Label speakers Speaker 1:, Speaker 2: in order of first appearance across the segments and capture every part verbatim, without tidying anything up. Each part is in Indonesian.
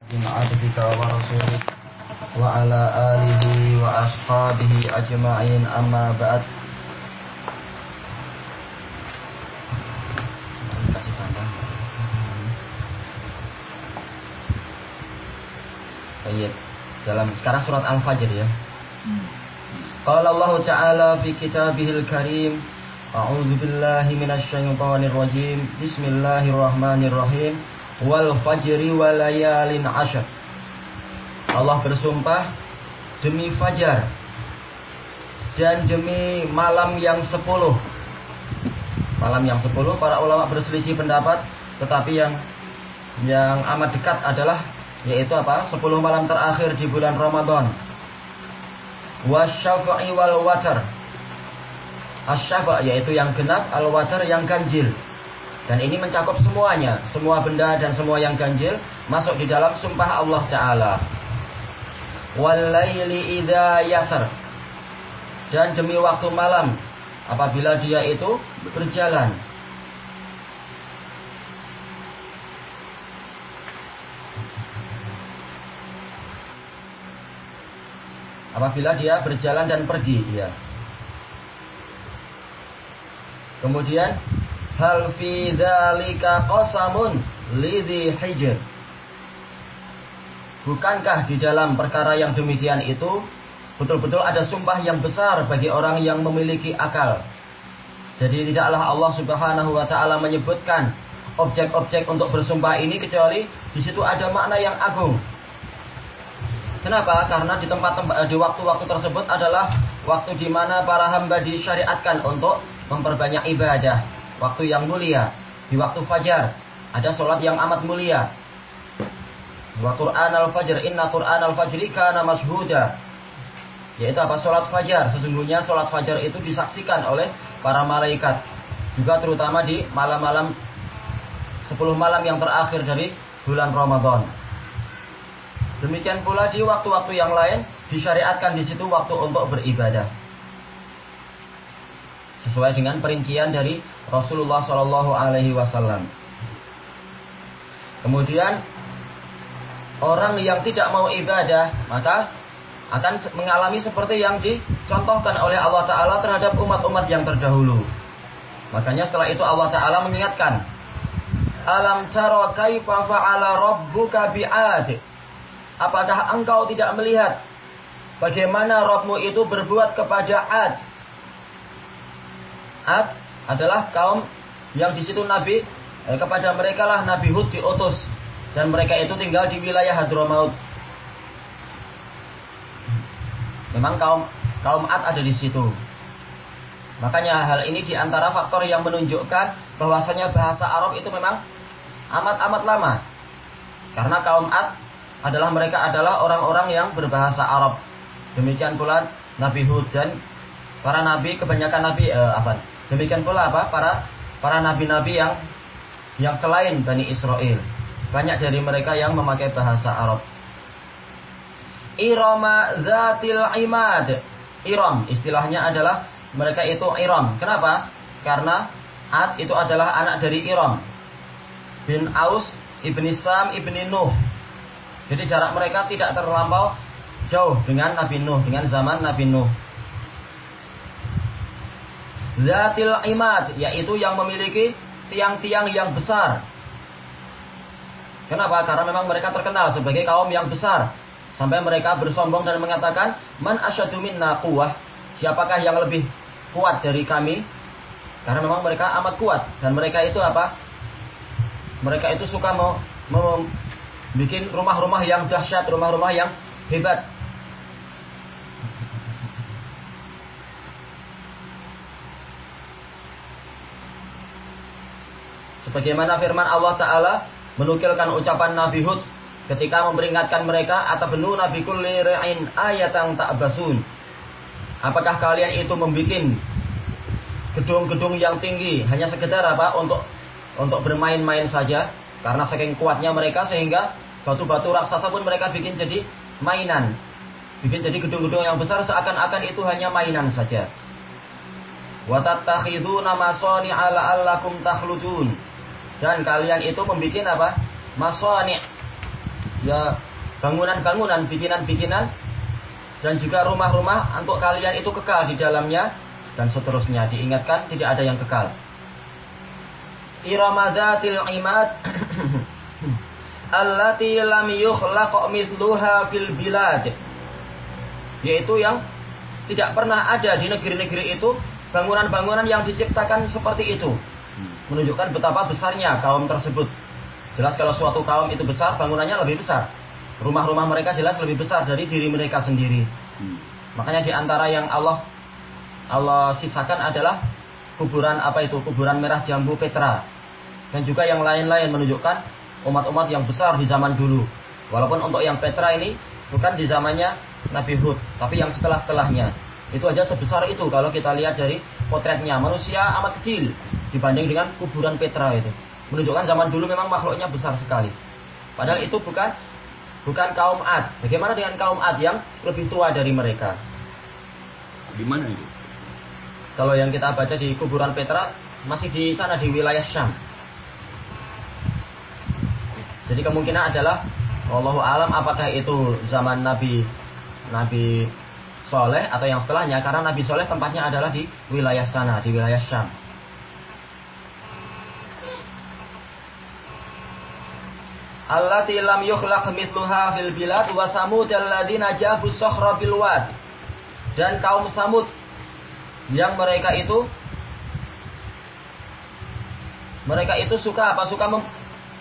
Speaker 1: من عبدك ورسولك وعلى آله وأصحابه أجمعين أما بعد. Baik, dalam sekarang surat Al-Fajr ya. Qala Allah Ta'ala fi kitabihil karim, a'udzu billahi minasy syaithanir rajim. Bismillahirrahmanirrahim. Wal fajri wa layalin ashr. Allah bersumpah demi fajar dan demi malam yang sepuluh. Malam yang sepuluh, para ulama berselisih pendapat, tetapi yang yang amat dekat adalah yaitu apa? sepuluh malam terakhir di bulan Ramadan. Wasyafa'i wal watar. Asyafa' yaitu yang genap, al-watar yang ganjil. Dan ini mencakup semuanya, semua benda dan semua yang ganjil masuk di dalam sumpah Allah Ta'ala. Wal laili idza yasar. Dan demi waktu malam apabila dia itu berjalan. Apabila dia berjalan dan pergi, ya. Kemudian hal fi dzalika qasamun lidzi hijr. Bukankah di dalam perkara yang demikian itu betul-betul ada sumpah yang besar bagi orang yang memiliki akal. Jadi tidaklah Allah Subhanahu wa taala menyebutkan objek-objek untuk bersumpah ini kecuali di situ ada makna yang agung. Kenapa? Karena di tempat-tempat di waktu-waktu tersebut adalah waktu di mana para hamba disyariatkan untuk memperbanyak ibadah, waktu yang mulia. Di waktu fajar ada sholat yang amat mulia. Wa Qur'an al-fajr, inna Qur'an al-fajri kana mashhuda. Yaitu apa? Sholat fajar. Sesungguhnya sholat fajar itu disaksikan oleh para malaikat. Juga terutama di malam-malam sepuluh malam yang terakhir dari bulan Ramadan. Demikian pula di waktu-waktu yang lain disyariatkan di situ waktu untuk beribadah. Sesuai dengan perincian dari Rasulullah Shallallahu Alaihi Wasallam. Kemudian orang yang tidak mau ibadah maka akan mengalami seperti yang dicontohkan oleh Allah Ta'ala terhadap umat-umat yang terdahulu. Makanya setelah itu Allah Ta'ala mengingatkan, Alam tara kaifa fa'ala rabbuka bi'ad. Apakah engkau tidak melihat bagaimana Rabbmu itu berbuat kepada Ad? Ad adalah kaum yang di situ Nabi eh, kepada mereka lah Nabi Hud diutus dan mereka itu tinggal di wilayah Hadramaut. Memang kaum kaum Ad ada di situ. Makanya hal ini di antara faktor yang menunjukkan bahwasanya bahasa Arab itu memang amat-amat lama. Karena kaum Ad adalah mereka adalah orang-orang yang berbahasa Arab. Demikian pula Nabi Hud dan para nabi, kebanyakan nabi eh, apa? Demikian pula apa? Para para nabi-nabi yang yang selain Bani Israel. Banyak dari mereka yang memakai bahasa Arab. Irama zatil imad. Iram istilahnya adalah mereka itu Iram. Kenapa? Karena Ad itu adalah anak dari Iram bin Aus ibni Sam ibni Nuh. Jadi jarak mereka tidak terlampau jauh dengan Nabi Nuh, dengan zaman Nabi Nuh. Zatil imad, yaitu yang memiliki tiang-tiang yang besar. Kenapa? Karena memang mereka terkenal sebagai kaum yang besar. Sampai mereka bersombong dan mengatakan, Man asyadu minna quwwah. Siapakah yang lebih kuat dari kami? Karena memang mereka amat kuat. Dan mereka itu apa? Mereka itu suka mau, mau bikin rumah-rumah yang dahsyat, rumah-rumah yang hebat. Sebagaimana firman Allah Ta'ala menukilkan ucapan Nabi Hud ketika memperingatkan mereka, Atabnu nabi kulli ra'in ayatan ta'basun. Apakah kalian itu membuat gedung-gedung yang tinggi hanya sekedar apa? Untuk untuk bermain-main saja? Karena saking kuatnya mereka sehingga batu-batu raksasa pun mereka bikin jadi mainan. Bikin jadi gedung-gedung yang besar seakan-akan itu hanya mainan saja. Wa tattakhiduna masani'a la'allakum takhludun. Dan kalian itu membuat apa? Masani', ya bangunan-bangunan, bikinan-bikinan, dan juga rumah-rumah untuk kalian itu kekal di dalamnya, dan seterusnya. Diingatkan tidak ada yang kekal. Iramazatil imad allati lam yukhlaq mithluha fil bilad, yaitu yang tidak pernah ada di negeri-negeri itu bangunan-bangunan yang diciptakan seperti itu. Menunjukkan betapa besarnya kaum tersebut. Jelas kalau suatu kaum itu besar, bangunannya lebih besar. Rumah-rumah mereka jelas lebih besar dari diri mereka sendiri. Hmm. Makanya di antara yang Allah Allah sisakan adalah kuburan apa itu? Kuburan merah jambu Petra. Dan juga yang lain-lain menunjukkan umat-umat yang besar di zaman dulu. Walaupun untuk yang Petra ini bukan di zamannya Nabi Hud, tapi yang setelah-setelahnya. Itu aja sebesar itu kalau kita lihat dari potretnya. Manusia amat kecil dibanding dengan kuburan Petra itu. Menunjukkan zaman dulu memang makhluknya besar sekali. Padahal itu bukan Bukan kaum Ad. Bagaimana dengan kaum Ad yang lebih tua dari mereka?
Speaker 2: Di mana itu?
Speaker 1: Kalau yang kita baca di kuburan Petra masih di sana di wilayah Syam. Jadi kemungkinan adalah wallahu alam apakah itu zaman Nabi Nabi Soleh atau yang setelahnya, karena Nabi Soleh tempatnya adalah di wilayah sana, di wilayah Syam. Allati lam yukhlaq mithluha fil bilad wa samud alladziina jabu sakhra bil wad. Dan kaum Samud yang mereka itu mereka itu suka apa? Suka mem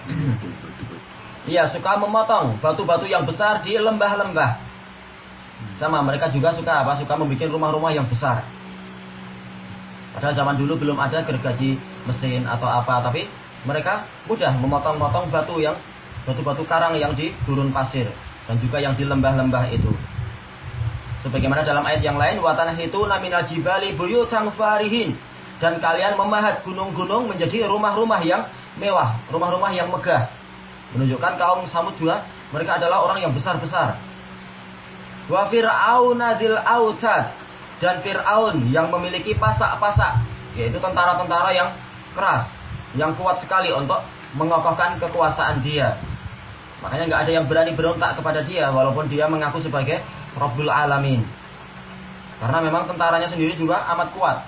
Speaker 1: Iya, suka memotong batu-batu yang besar di lembah-lembah. Sama mereka juga suka apa? Suka membuat rumah-rumah yang besar. Padahal zaman dulu belum ada gergaji mesin atau apa, tapi mereka mudah memotong-motong batu yang batu-batu karang yang di gurun pasir dan juga yang di lembah-lembah itu. Sebagaimana dalam ayat yang lain, wa tanhituna minal jibali buyutan farihin, dan kalian memahat gunung-gunung menjadi rumah-rumah yang mewah, rumah-rumah yang megah. Menunjukkan kaum Samud juga mereka adalah orang yang besar-besar. Wa fir'auna dzil autad, dan Fir'aun yang memiliki pasak-pasak, yaitu tentara-tentara yang keras, yang kuat sekali untuk mengokohkan kekuasaan dia. Makanya nggak ada yang berani berontak kepada dia walaupun dia mengaku sebagai Rabbul Alamin. Karena memang tentaranya sendiri juga amat kuat.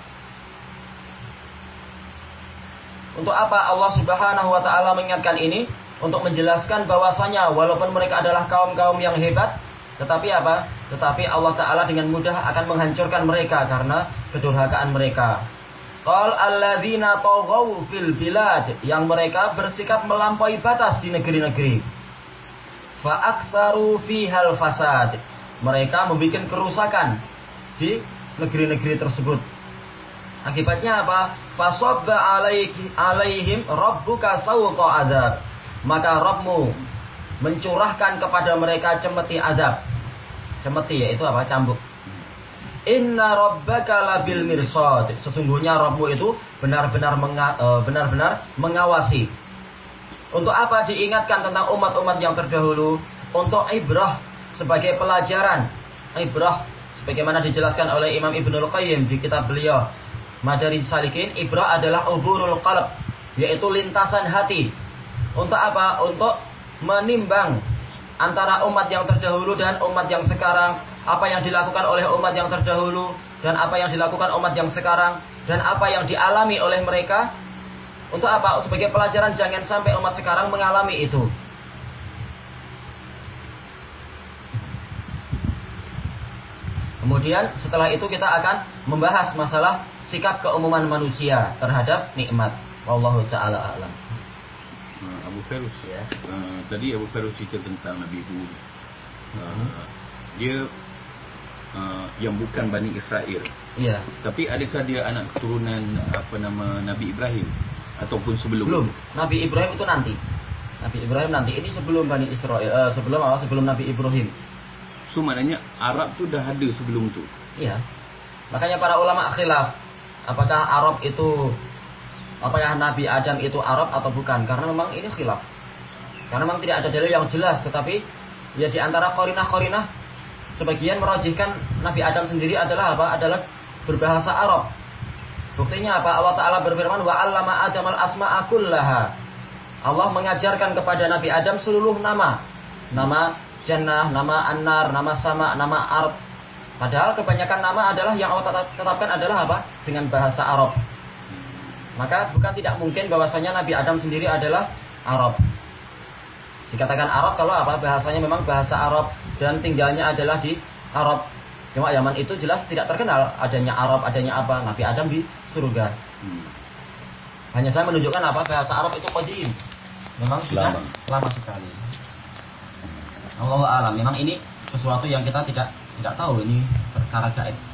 Speaker 1: Untuk apa Allah Subhanahu wa taala mengingatkan ini? Untuk menjelaskan bahwasanya walaupun mereka adalah kaum-kaum yang hebat, tetapi apa? Tetapi Allah taala dengan mudah akan menghancurkan mereka karena kedurhakaan mereka. Qal alladzina taghaw fil bilad, yang mereka bersikap melampaui batas di negeri-negeri. Fa aktsaru fihal fasad, mereka membuat kerusakan di negeri-negeri tersebut. Akibatnya apa? Fasabba alaihim alaihim rabbuka sawta azab, maka Rabbmu mencurahkan kepada mereka cemeti azab. Cemeti yaitu apa? Cambuk. Inna rabbaka labil mirsad, sesungguhnya Rabbmu itu benar-benar menga, uh, benar-benar mengawasi. Untuk apa diingatkan tentang umat-umat yang terdahulu? Untuk ibrah, sebagai pelajaran. Ibrah sebagaimana dijelaskan oleh Imam Ibnul Qayyim di kitab beliau Madarij Salikin, ibrah adalah uburul qalb, yaitu lintasan hati. Untuk apa? Untuk menimbang antara umat yang terdahulu dan umat yang sekarang, apa yang dilakukan oleh umat yang terdahulu dan apa yang dilakukan umat yang sekarang, dan apa yang dialami oleh mereka. Untuk apa? Sebagai pelajaran jangan sampai umat sekarang mengalami itu. Kemudian setelah itu kita akan membahas masalah sikap keumuman manusia terhadap nikmat. Wallahu ta'ala a'lam.
Speaker 2: Abu Ferus ya. Uh, tadi Abu Ferus cerita tentang Nabi Hud. Uh, hmm. Dia uh, yang bukan Bani Israel.
Speaker 1: Iya.
Speaker 2: Tapi adakah dia anak keturunan apa nama Nabi Ibrahim ataupun sebelum?
Speaker 1: Belum. Nabi Ibrahim itu nanti. Nabi Ibrahim nanti. Ini sebelum Bani Israel, uh, sebelum apa? Sebelum Nabi Ibrahim.
Speaker 2: So maknanya Arab tu dah ada sebelum tu.
Speaker 1: Iya. Makanya para ulama khilaf apakah Arab itu, apakah Nabi Adam itu Arab atau bukan? Karena memang ini khilaf. Karena memang tidak ada dalil yang jelas, tetapi ya di antara qarinah-qarinah sebagian merajihkan Nabi Adam sendiri adalah apa? Adalah berbahasa Arab. Buktinya apa? Allah Ta'ala berfirman, wa 'allama Adamal asma'a kullaha. Allah mengajarkan kepada Nabi Adam seluruh nama. nama Jannah, nama An-Nar, nama Sama, nama Ard. Padahal kebanyakan nama adalah yang Allah tetapkan adalah apa? Dengan bahasa Arab. Maka bukan tidak mungkin bahwasanya Nabi Adam sendiri adalah Arab. Dikatakan Arab kalau apa? Bahasanya memang bahasa Arab dan tinggalnya adalah di Arab. Cuma zaman itu jelas tidak terkenal adanya Arab, adanya apa? Nabi Adam di surga.
Speaker 2: Hmm.
Speaker 1: Hanya saya menunjukkan apa? Bahasa Arab itu qadim. Memang sudah
Speaker 2: lama,
Speaker 1: lama sekali. Allahu a'lam. Memang ini sesuatu yang kita tidak tidak tahu, ini perkara gaib.